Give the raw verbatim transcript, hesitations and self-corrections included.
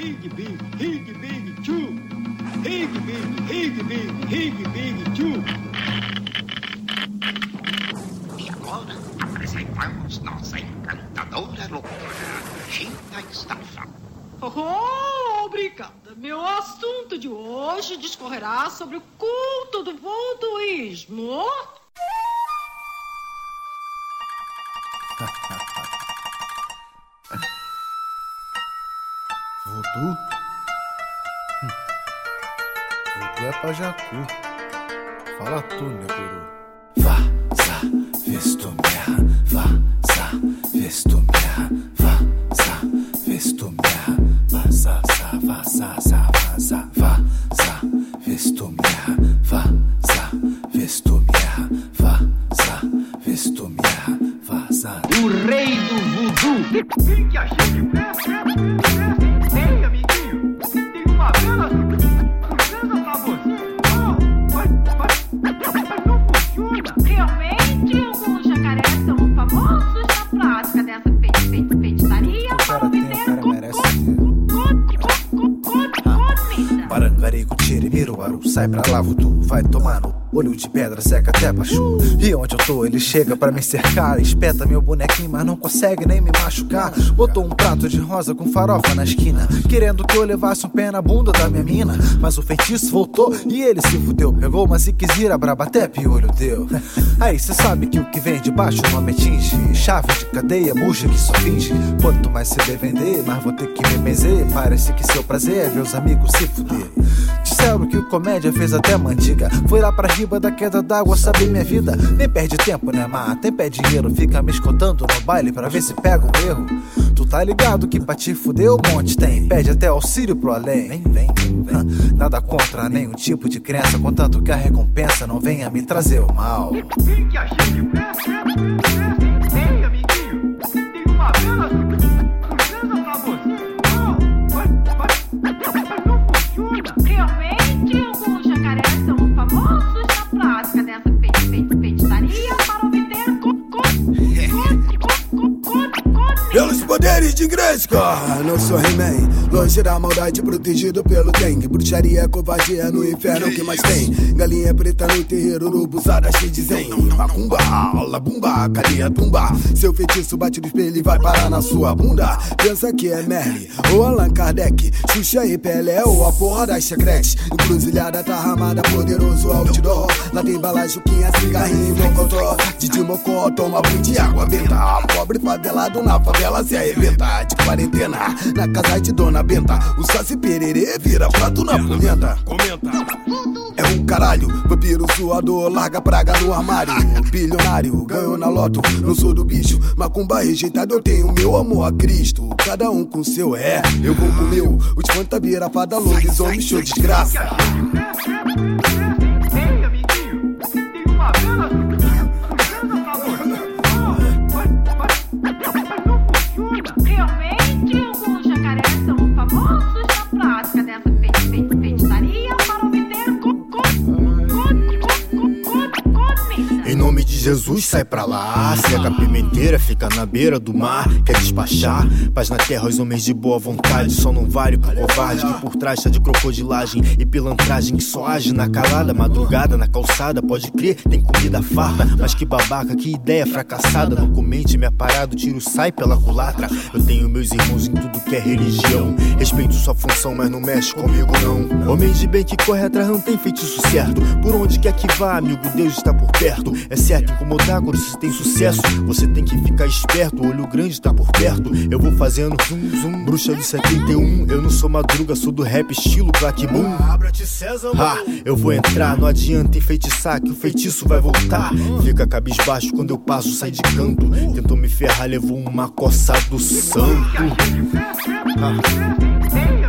Hig big, hig big, tchu. Hig big, hig big, hig big, tchu. E agora apresentamos nossa encantadora locutora, Gina Estafa. Oh, obrigada. Meu assunto de hoje discorrerá sobre o culto do voodooísmo. Voodoo? Hum. Voodoo é pra Jacu. Fala tu, Neguru. Vaza, visto merda. Vaza, visto merda. Vaza, visto merda. Vaza, vaza, vaza, vaza, visto merda. Vaza, visto merda. Vaza, visto merda. Vaza. O rei do voodoo. Quem que achei que presta? Ei, amiguinho, tem uma bela surpresa pra você. Oh, vai, vai, mas não funciona. Realmente, alguns jacarés são famosos na prática dessa fe- fe- feitiçaria para obter comida. Parangarico, Tirimiruaru, sai pra lá, voodoo, vai tomar no olho de pedra, seca até baixo. E onde eu tô, ele chega pra me cercar, espeta meu bonequinho, mas não consegue nem me machucar. Botou um prato de rosa com farofa na esquina, querendo que eu levasse um pé na bunda da minha mina. Mas o feitiço voltou e ele se fudeu. Pegou uma ziquezira braba, até piolho deu. Aí cê sabe que o que vem de baixo não me atinge. Chave de cadeia, murcha que só finge. Quanto mais cê vender, mais vou ter que me benzer. Parece que seu prazer é ver os amigos se fuder. Disseram que o comédia fez até mandiga. Foi lá pra riba da queda d'água saber minha vida. Nem perde tempo, né, mas tem pé dinheiro. Fica me escutando no baile pra ver se pega um erro. Tu tá ligado que pra te fuder o monte tem. Pede até auxílio pro além. Vem, vem, vem. Nada contra nenhum tipo de crença, contanto que a recompensa não venha me trazer o mal. Quem que achei que presta? Ei, amiguinho, tem uma bela surpresa pra você. Oh, vai, vai, mas não funciona. Realmente, alguns jacarés são famosos na prática dessa fe- fe- feitiçaria para obter co- co- co- co- co- comida. Pelos poderes de Grayskull, não sou He-Man. Longe da maldade, protegido pelo dengue. Bruxaria, covardia no inferno, o que mais tem? Galinha preta no terreiro, urubuzada cheia de zen. Macumba, labumba, cadeia tumba. Seu feitiço bate no espelho e vai parar na sua bunda. Pensa que é Merlin ou Allan Kardec, Xuxa e Pelé ou a porra das checretes. Encruzilhada tá ramada, poderoso outdoor. Lá tem bala, juquinha, cigarrinho, mocotó. Didi Mocó, toma banho de água benta. Pobre favelado na favela se arrebenta. De quarentena, na casa de Dona Benta. O Saci Pererê vira prato na polenta. Comenta. É um caralho, vampiro suador, larga praga no armário. Bilionário, ganhou na loto, não sou do bicho. Macumba rejeitado, eu tenho meu amor a Cristo. Cada um com seu é, eu vou com o meu. Os fantabira, fada, lobisomem, show desgraça. Ei, amiguinho, tem uma bela surpresa pra você. Oh, vai, vai, mas não funciona. Realmente, alguns jacarés são famosos na prática dessa fe- fe- feitiçaria para obter co- co- co- co- co- comida. Em nome de Jesus, sai pra lá. Seca a pimenteira, fica na beira do mar. Quer despachar? Paz na terra, os homens de boa vontade. Só não vale pro covarde que por trás tá de crocodilagem e pilantragem que só age na calada. Madrugada, na calçada, pode crer, tem comida farta. Mas que babaca, que ideia fracassada. Não comente minha parada, o tiro sai pela culatra. Eu tenho meus irmãos em tudo que é religião. Respeito sua função, mas não mexe comigo não. Homem de bem que corre atrás não tem feitiço certo. Por onde quer que vá, amigo, Deus está por perto. É certo incomodar quando você tem sucesso. Você tem que ficar esperto, o olho grande tá por perto. Eu vou fazendo zoom, zoom, bruxa do setenta e um. Eu não sou Madruga, sou do rap estilo Black Moon. Ah, eu vou entrar, não adianta enfeitiçar que o feitiço vai voltar. Fica cabisbaixo quando eu passo, sai de canto. Tentou me ferrar, levou uma coça do santo. Ei,